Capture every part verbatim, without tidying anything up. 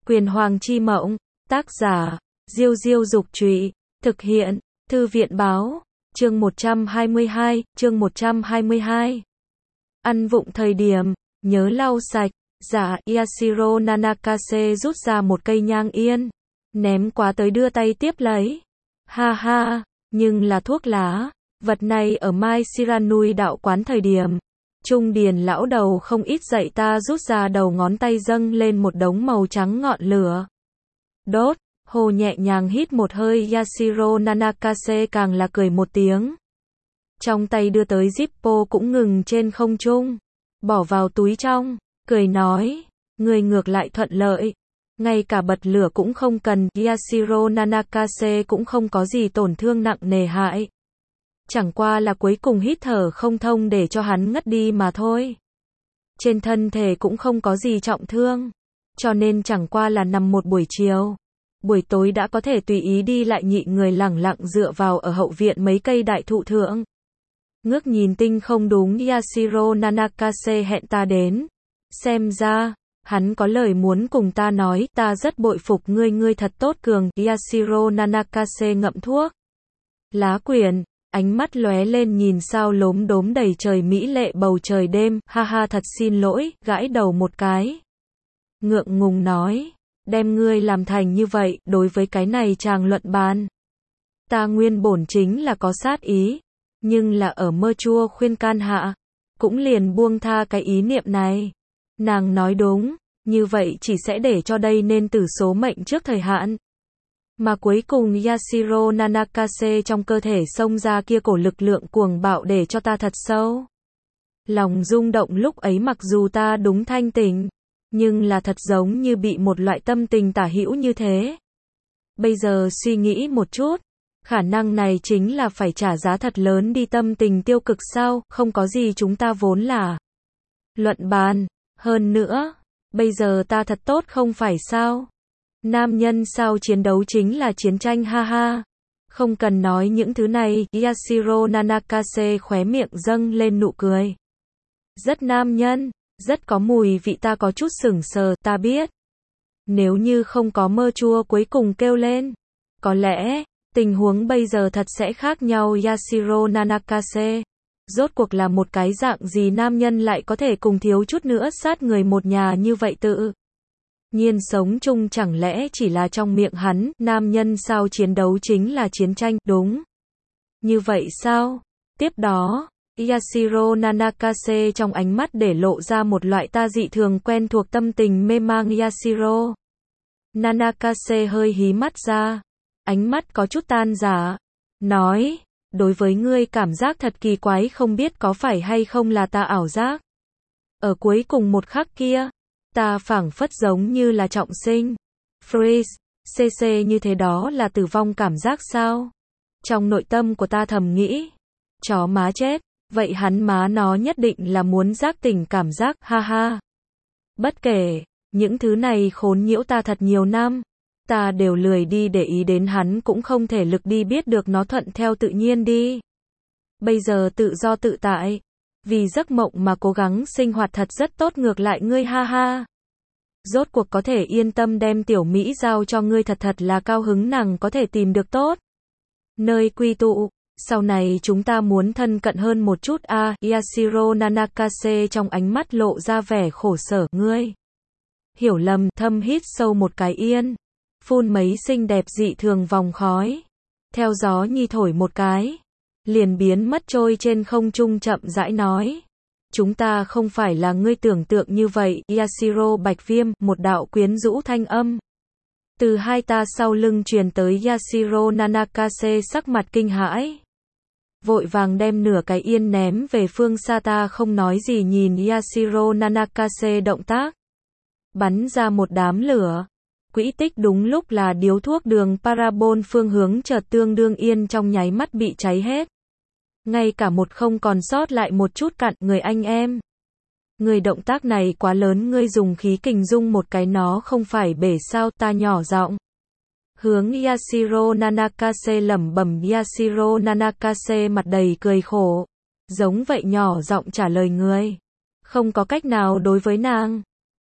Quyền Hoàng chi mộng, tác giả, Diêu Diêu Dục Trụy, thực hiện, Thư viện Báo, chương một trăm hai mươi hai, chương một trăm hai mươi hai. Ăn vụng thời điểm, nhớ lau sạch, dạ, Yashiro Nanakase rút ra một cây nhang yên, ném quá tới đưa tay tiếp lấy. Ha ha, nhưng là thuốc lá, vật này ở Mai Shiranui đạo quán thời điểm. Trung điền lão đầu không ít dạy ta rút ra đầu ngón tay dâng lên một đống màu trắng ngọn lửa. Đốt, hồ nhẹ nhàng hít một hơi Yashiro Nanakase càng là cười một tiếng. Trong tay đưa tới Zippo cũng ngừng trên không trung, bỏ vào túi trong, cười nói, người ngược lại thuận lợi. Ngay cả bật lửa cũng không cần, Yashiro Nanakase cũng không có gì tổn thương nặng nề hại. Chẳng qua là cuối cùng hít thở không thông để cho hắn ngất đi mà thôi. Trên thân thể cũng không có gì trọng thương, cho nên chẳng qua là nằm một buổi chiều. Buổi tối đã có thể tùy ý đi lại nhị người lẳng lặng dựa vào ở hậu viện mấy cây đại thụ thượng. Ngước nhìn tinh không đúng, Yashiro Nanakase hẹn ta đến. Xem ra, hắn có lời muốn cùng ta nói, ta rất bội phục ngươi, ngươi thật tốt cường. Yashiro Nanakase ngậm thuốc lá quyển, ánh mắt lóe lên nhìn sao lốm đốm đầy trời mỹ lệ bầu trời đêm, ha ha thật xin lỗi, gãi đầu một cái. Ngượng ngùng nói, đem ngươi làm thành như vậy, đối với cái này chàng luận bàn. Ta nguyên bổn chính là có sát ý, nhưng là ở mơ chua khuyên can hạ, cũng liền buông tha cái ý niệm này. Nàng nói đúng, như vậy chỉ sẽ để cho đây nên tử số mệnh trước thời hạn. Mà cuối cùng Yashiro Nanakase trong cơ thể xông ra kia cổ lực lượng cuồng bạo để cho ta thật sâu lòng rung động, lúc ấy mặc dù ta đúng thanh tỉnh, nhưng là thật giống như bị một loại tâm tình tả hữu như thế. Bây giờ suy nghĩ một chút, khả năng này chính là phải trả giá thật lớn đi, tâm tình tiêu cực sao, không có gì, chúng ta vốn là luận bàn, hơn nữa, bây giờ ta thật tốt không phải sao? Nam nhân sao chiến đấu chính là chiến tranh, ha ha. Không cần nói những thứ này, Yashiro Nanakase khóe miệng dâng lên nụ cười. Rất nam nhân, rất có mùi vị, ta có chút sửng sờ, ta biết. Nếu như không có mơ chua cuối cùng kêu lên, có lẽ, tình huống bây giờ thật sẽ khác nhau. Yashiro Nanakase, rốt cuộc là một cái dạng gì nam nhân lại có thể cùng thiếu chút nữa sát người một nhà như vậy tự nhiên sống chung, chẳng lẽ chỉ là trong miệng hắn, nam nhân sao chiến đấu chính là chiến tranh, đúng như vậy sao? Tiếp đó, Yashiro Nanakase trong ánh mắt để lộ ra một loại ta dị thường quen thuộc tâm tình mê mang. Yashiro Nanakase hơi hí mắt ra, ánh mắt có chút tan rã, nói, đối với ngươi cảm giác thật kỳ quái, không biết có phải hay không là ta ảo giác. Ở cuối cùng một khắc kia, ta phảng phất giống như là trọng sinh. Freeze, cc như thế đó là tử vong cảm giác sao? Trong nội tâm của ta thầm nghĩ, chó má chết, vậy hắn má nó nhất định là muốn giác tỉnh cảm giác, ha ha. Bất kể, những thứ này khốn nhiễu ta thật nhiều năm, ta đều lười đi để ý đến hắn, cũng không thể lực đi biết được nó, thuận theo tự nhiên đi. Bây giờ tự do tự tại, vì giấc mộng mà cố gắng sinh hoạt thật rất tốt, ngược lại ngươi, ha ha. Rốt cuộc có thể yên tâm đem tiểu Mỹ giao cho ngươi, thật thật là cao hứng, nàng có thể tìm được tốt nơi quy tụ, sau này chúng ta muốn thân cận hơn một chút a. À, Yashiro Nanakase trong ánh mắt lộ ra vẻ khổ sở, ngươi hiểu lầm. Thâm hít sâu một cái yên, phun mấy xinh đẹp dị thường vòng khói, theo gió nhi thổi một cái, liền biến mất trôi trên không trung, chậm rãi nói, chúng ta không phải là ngươi tưởng tượng như vậy. Yashiro Bạch Viêm, một đạo quyến rũ thanh âm từ hai ta sau lưng truyền tới. Yashiro Nanakase sắc mặt kinh hãi, vội vàng đem nửa cái yên ném về phương xa. Ta không nói gì nhìn Yashiro Nanakase động tác, bắn ra một đám lửa. Quỹ tích đúng lúc là điếu thuốc đường parabol phương hướng chợt tương đương yên, trong nháy mắt bị cháy hết, ngay cả một không còn sót lại một chút cặn. Người anh em, người động tác này quá lớn, ngươi dùng khí kình dung một cái nó không phải bể sao? Ta nhỏ giọng hướng Yashiro Nanakase lẩm bẩm. Yashiro Nanakase mặt đầy cười khổ, giống vậy nhỏ giọng trả lời, người không có cách nào đối với nàng.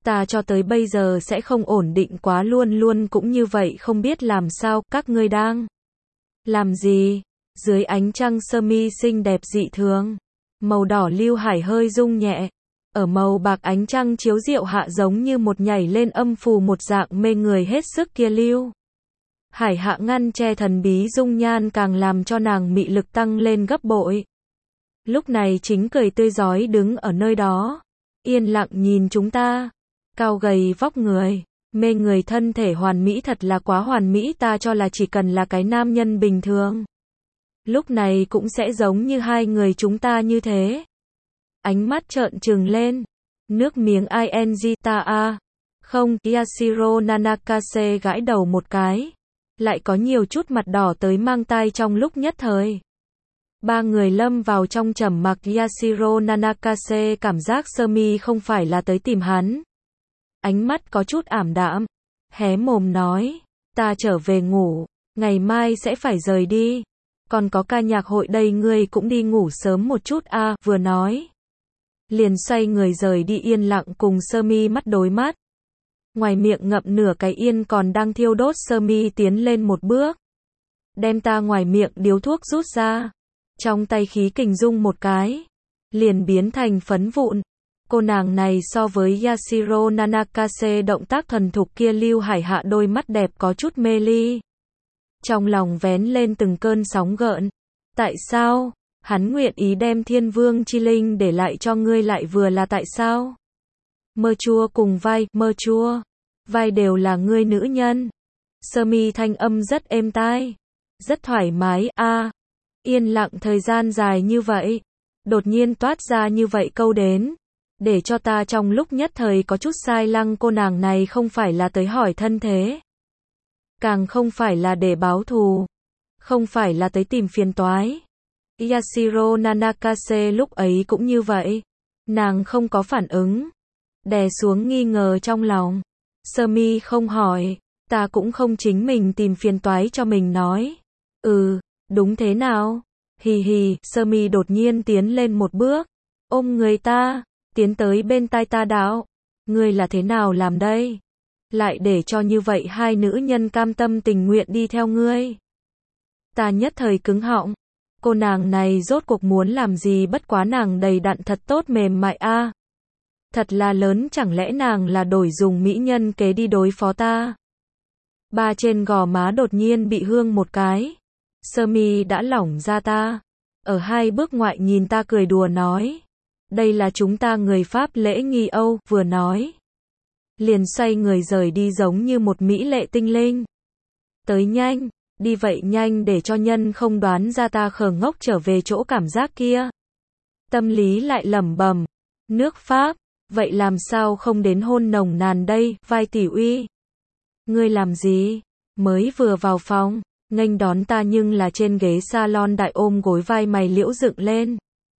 Ta cho tới bây giờ sẽ không ổn định quá luôn luôn cũng như vậy không biết làm sao, các ngươi đang làm gì? Dưới ánh trăng sơ mi xinh đẹp dị thường. Màu đỏ Lưu Hải hơi rung nhẹ. Ở màu bạc ánh trăng chiếu diệu hạ giống như một nhảy lên âm phù một dạng mê người hết sức kia Lưu Hải hạ ngăn che thần bí dung nhan càng làm cho nàng mị lực tăng lên gấp bội. Lúc này chính cười tươi rói đứng ở nơi đó. Yên lặng nhìn chúng ta. Cao gầy vóc người. Mê người thân thể hoàn mỹ thật là quá hoàn mỹ ta cho là chỉ cần là cái nam nhân bình thường. Lúc này cũng sẽ giống như hai người chúng ta như thế. Ánh mắt trợn trừng lên. Nước miếng ing ta a. Không, Yashiro Nanakase gãi đầu một cái. Lại có nhiều chút mặt đỏ tới mang tai trong lúc nhất thời. Ba người lâm vào trong trầm mặc Yashiro Nanakase cảm giác sơ mi không phải là tới tìm hắn. Ánh mắt có chút ảm đạm. Hé mồm nói. Ta trở về ngủ. Ngày mai sẽ phải rời đi. Còn có ca nhạc hội đây ngươi cũng đi ngủ sớm một chút a à, vừa nói. Liền xoay người rời đi yên lặng cùng sơ mi mắt đối mắt. Ngoài miệng ngậm nửa cái yên còn đang thiêu đốt sơ mi tiến lên một bước. Đem ta ngoài miệng điếu thuốc rút ra. Trong tay khí kình rung một cái. Liền biến thành phấn vụn. Cô nàng này so với Yashiro Nanakase động tác thuần thục kia Lưu Hải hạ đôi mắt đẹp có chút mê ly. Trong lòng vén lên từng cơn sóng gợn. Tại sao? Hắn nguyện ý đem Thiên Vương Chi Linh để lại cho ngươi lại vừa là tại sao? Mơ chua cùng vai, mơ chua. Vai đều là ngươi nữ nhân. Sơ mi thanh âm rất êm tai. Rất thoải mái, a à, yên lặng thời gian dài như vậy. Đột nhiên toát ra như vậy câu đến. Để cho ta trong lúc nhất thời có chút sai lăng cô nàng này không phải là tới hỏi thân thế. Càng không phải là để báo thù. Không phải là tới tìm phiền toái. Yashiro Nanakase lúc ấy cũng như vậy. Nàng không có phản ứng. Đè xuống nghi ngờ trong lòng. Sơ mi không hỏi. Ta cũng không chính mình tìm phiền toái cho mình nói. Ừ, đúng thế nào? Hì hì, sơ mi đột nhiên tiến lên một bước. Ôm người ta. Tiến tới bên tai ta đạo. Ngươi là thế nào làm đây? Lại để cho như vậy hai nữ nhân cam tâm tình nguyện đi theo ngươi. Ta nhất thời cứng họng. Cô nàng này rốt cuộc muốn làm gì bất quá nàng đầy đặn thật tốt mềm mại a à. Thật là lớn chẳng lẽ nàng là đổi dùng mỹ nhân kế đi đối phó ta. Ba trên gò má đột nhiên bị hương một cái. Sơ mi đã lỏng ra ta. Ở hai bước ngoại nhìn ta cười đùa nói. Đây là chúng ta người Pháp lễ nghi Âu, vừa nói. Liền xoay người rời đi giống như một mỹ lệ tinh linh. Tới nhanh, đi vậy nhanh để cho nhân không đoán ra ta khờ ngốc trở về chỗ cảm giác kia. Tâm lý lại lẩm bẩm, nước Pháp, vậy làm sao không đến hôn nồng nàn đây, vai tỷ uy. Ngươi làm gì? Mới vừa vào phòng, nghênh đón ta nhưng là trên ghế salon đại ôm gối vai mày liễu dựng lên.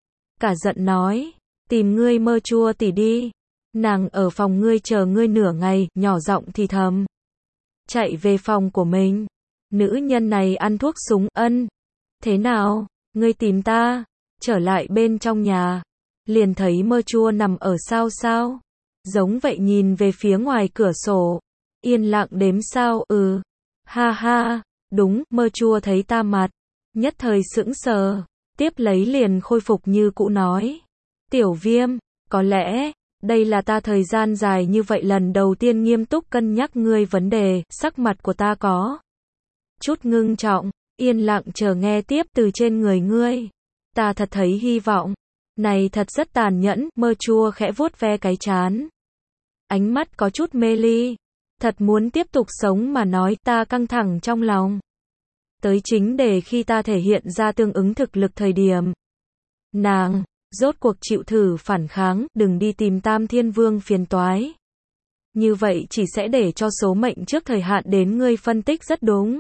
Cả giận nói, tìm ngươi mơ chua tỷ đi. Nàng ở phòng ngươi chờ ngươi nửa ngày, nhỏ giọng thì thầm. Chạy về phòng của mình. Nữ nhân này ăn thuốc súng, ân. Thế nào? Ngươi tìm ta. Trở lại bên trong nhà. Liền thấy mơ chua nằm ở sao sao. Giống vậy nhìn về phía ngoài cửa sổ. Yên lặng đếm sao, ừ. Ha ha, đúng, mơ chua thấy ta mặt. Nhất thời sững sờ. Tiếp lấy liền khôi phục như cũ nói. Tiểu Viêm, có lẽ, đây là ta thời gian dài như vậy lần đầu tiên nghiêm túc cân nhắc ngươi vấn đề, sắc mặt của ta có chút ngưng trọng, yên lặng chờ nghe tiếp từ trên người ngươi. Ta thật thấy hy vọng. Này thật rất tàn nhẫn, mơ chua khẽ vuốt ve cái trán. Ánh mắt có chút mê ly. Thật muốn tiếp tục sống mà nói ta căng thẳng trong lòng. Tới chính để khi ta thể hiện ra tương ứng thực lực thời điểm. Nàng, rốt cuộc chịu thử phản kháng, đừng đi tìm Tam Thiên Vương phiền toái. Như vậy chỉ sẽ để cho số mệnh trước thời hạn đến ngươi phân tích rất đúng.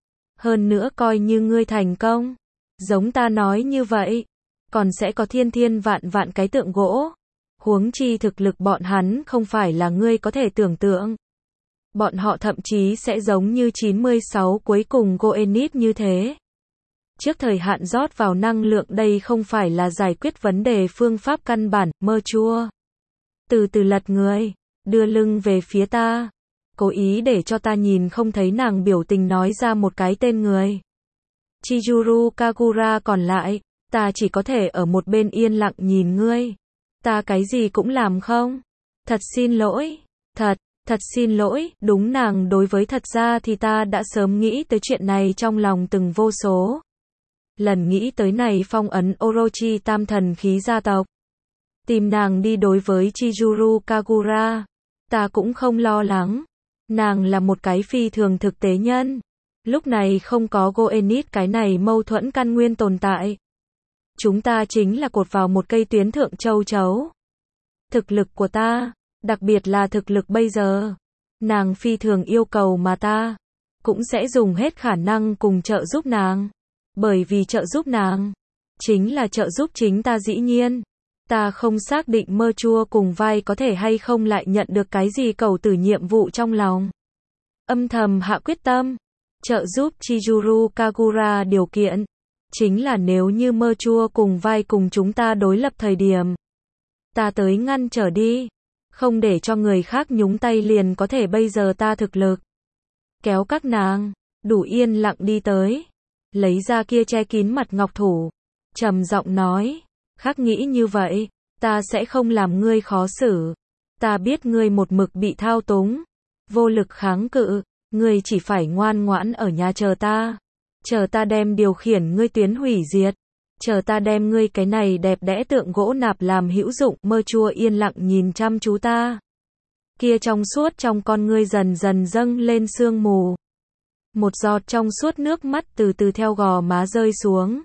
Hơn nữa coi như ngươi thành công. Giống ta nói như vậy. Còn sẽ có thiên thiên vạn vạn cái tượng gỗ. Huống chi thực lực bọn hắn không phải là ngươi có thể tưởng tượng. Bọn họ thậm chí sẽ giống như chín mươi sáu cuối cùng Goenit như thế. Trước thời hạn rót vào năng lượng đây không phải là giải quyết vấn đề phương pháp căn bản, mơ chua. Từ từ lật người. đưa lưng về phía ta, cố ý để cho ta nhìn không thấy nàng biểu tình nói ra một cái tên người. Chizuru Kagura còn lại, ta chỉ có thể ở một bên yên lặng nhìn ngươi. Ta cái gì cũng làm không? Thật xin lỗi, thật, thật xin lỗi, đúng nàng đối với thật ra thì ta đã sớm nghĩ tới chuyện này trong lòng từng vô số. Lần nghĩ tới này phong ấn Orochi tam thần khí gia tộc. Tìm nàng đi đối với Chizuru Kagura, ta cũng không lo lắng. Nàng là một cái phi thường thực tế nhân. Lúc này không có Goenit cái này mâu thuẫn căn nguyên tồn tại. Chúng ta chính là cột vào một cây tuyến thượng châu chấu. Thực lực của ta, đặc biệt là thực lực bây giờ, nàng phi thường yêu cầu mà ta cũng sẽ dùng hết khả năng cùng trợ giúp nàng. Bởi vì trợ giúp nàng chính là trợ giúp chính ta dĩ nhiên. Ta không xác định mơ chua cùng vai có thể hay không lại nhận được cái gì cầu tử nhiệm vụ trong lòng. Âm thầm hạ quyết tâm, trợ giúp Chizuru Kagura điều kiện, chính là nếu như mơ chua cùng vai cùng chúng ta đối lập thời điểm. Ta tới ngăn trở đi, không để cho người khác nhúng tay liền có thể bây giờ ta thực lực. Kéo các nàng, đủ yên lặng đi tới, lấy ra kia che kín mặt ngọc thủ, trầm giọng nói. Khác nghĩ như vậy, ta sẽ không làm ngươi khó xử. Ta biết ngươi một mực bị thao túng, vô lực kháng cự, ngươi chỉ phải ngoan ngoãn ở nhà chờ ta. Chờ ta đem điều khiển ngươi tuyến hủy diệt. Chờ ta đem ngươi cái này đẹp đẽ tượng gỗ nạp làm hữu dụng. Mơ chua yên lặng nhìn chăm chú ta. Kia trong suốt trong con ngươi dần dần dâng lên sương mù. Một giọt trong suốt nước mắt từ từ theo gò má rơi xuống.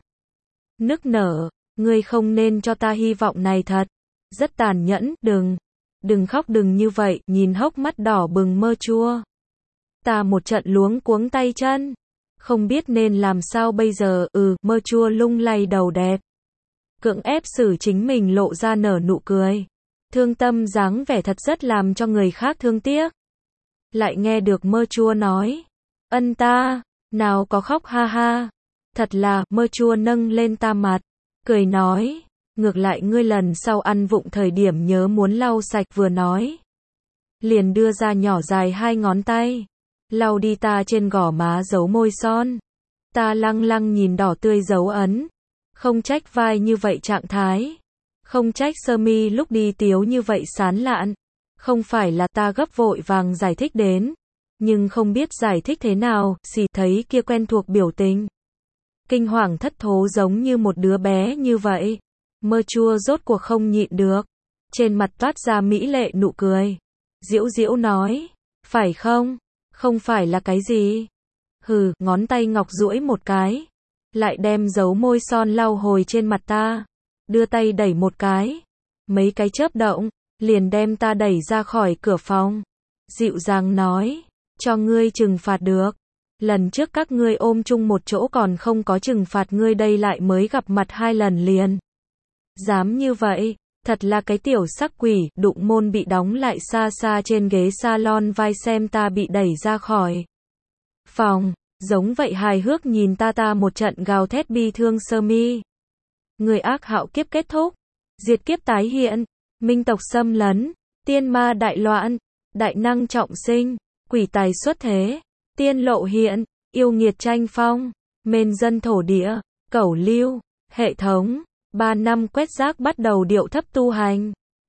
Nức nở. Ngươi không nên cho ta hy vọng này thật. Rất tàn nhẫn, đừng. Đừng khóc đừng như vậy, nhìn hốc mắt đỏ bừng mơ chua. Ta một trận luống cuống tay chân. Không biết nên làm sao bây giờ, ừ, mơ chua lung lay đầu đẹp. Cưỡng ép xử chính mình lộ ra nở nụ cười. Thương tâm dáng vẻ thật rất làm cho người khác thương tiếc. Lại nghe được mơ chua nói. Ân ta, nào có khóc ha ha. Thật là, mơ chua nâng lên ta mặt. Cười nói, ngược lại ngươi lần sau ăn vụng thời điểm nhớ muốn lau sạch vừa nói. Liền đưa ra nhỏ dài hai ngón tay, lau đi ta trên gò má dấu môi son. Ta lăng lăng nhìn đỏ tươi dấu ấn, không trách vai như vậy trạng thái, không trách sơ mi lúc đi tiếu như vậy sán lạn. Không phải là ta gấp vội vàng giải thích đến, nhưng không biết giải thích thế nào, xì thấy kia quen thuộc biểu tình. Kinh hoàng thất thố giống như một đứa bé như vậy. Mơ chua rốt cuộc không nhịn được. Trên mặt toát ra mỹ lệ nụ cười. Diễu diễu nói. Phải không? Không phải là cái gì? Hừ, ngón tay ngọc duỗi một cái. Lại đem dấu môi son lau hồi trên mặt ta. Đưa tay đẩy một cái. Mấy cái chớp động. Liền đem ta đẩy ra khỏi cửa phòng. Dịu dàng nói. Cho ngươi trừng phạt được. Lần trước các ngươi ôm chung một chỗ còn không có trừng phạt ngươi đây lại mới gặp mặt hai lần liền. Dám như vậy, thật là cái tiểu sắc quỷ, đụng môn bị đóng lại xa xa trên ghế salon vai xem ta bị đẩy ra khỏi phòng, giống vậy hài hước nhìn ta ta một trận gào thét bi thương sơ mi. Người ác hạo kiếp kết thúc, diệt kiếp tái hiện, minh tộc xâm lấn, tiên ma đại loạn, đại năng trọng sinh, quỷ tài xuất thế. Tiên lộ hiện, yêu nghiệt tranh phong, mên dân thổ địa, cẩu lưu, hệ thống, ba năm quét rác bắt đầu điệu thấp tu hành.